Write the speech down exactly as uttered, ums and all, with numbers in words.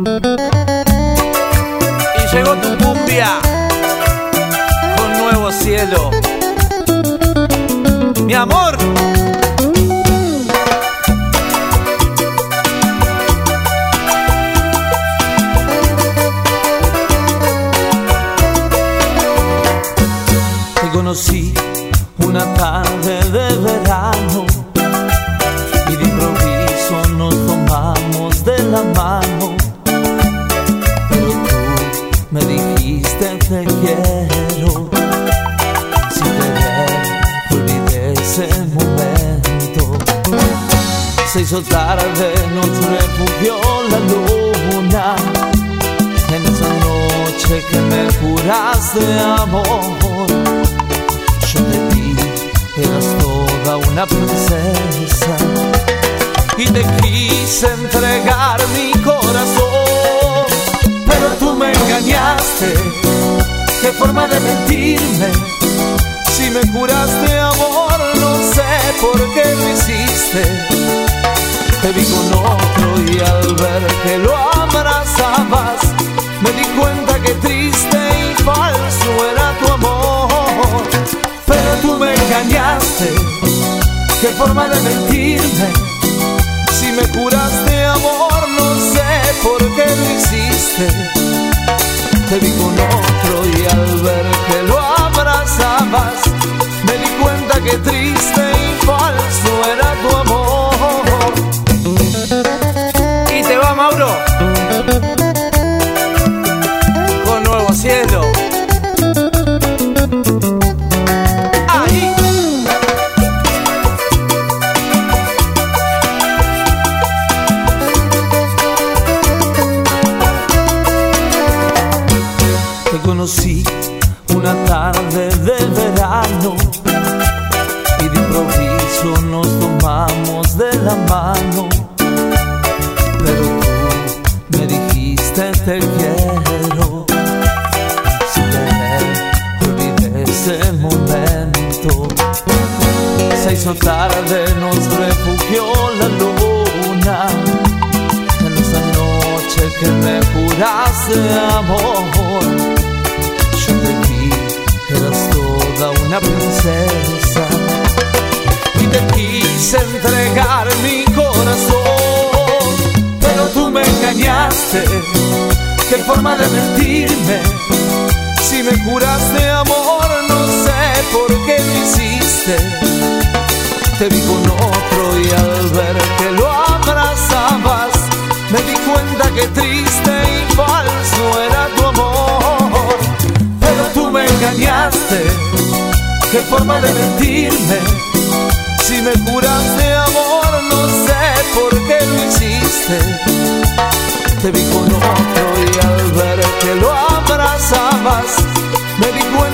Y llegó tu cumbia con nuevo cielo. Mi amor, te conocí una tarde de verano y de improviso nos tomamos de la mano, pero tú me dijiste te quiero. Sin querer olvidé ese momento. Se hizo tarde, nos refugió la luna en esa noche que me juraste amor. Yo te vi, eras toda una princesa y te quise entregar mi corazón, pero tú me engañaste. Qué forma de mentirme, si me juraste amor, no sé por qué lo hiciste. Te vi con otro y al ver que lo abrazabas, me di cuenta que triste y falso era tu amor. Pero tú me engañaste, qué forma de mentirme, si me juraste amor, no sé por qué lo hiciste. Te vi con otro y al ver que lo abrazabas, me di cuenta que triste y falso era tu amor. Y te va, Mauro, con nuevo cielo. Ahí. Te conocí una tarde de verano y de improviso nos tomamos de la mano, pero tú me dijiste te quiero. Sin querer olvidé ese momento. Se hizo tarde, nos refugió la luna en esa noche que me juraste amor. Yo te vi, eras toda una princesa y te quise entregar mi corazón, pero tú me engañaste. Qué forma de mentirme, si me juraste amor, no sé por qué lo hiciste. Te vi con otro y al ver que lo abrazabas, me di cuenta que triste y falso era tu amor. Pero tú me engañaste, qué forma de mentirme, si me juraste amor, no sé por qué lo hiciste. Te vi con otro y al ver que lo abrazabas, me di cuenta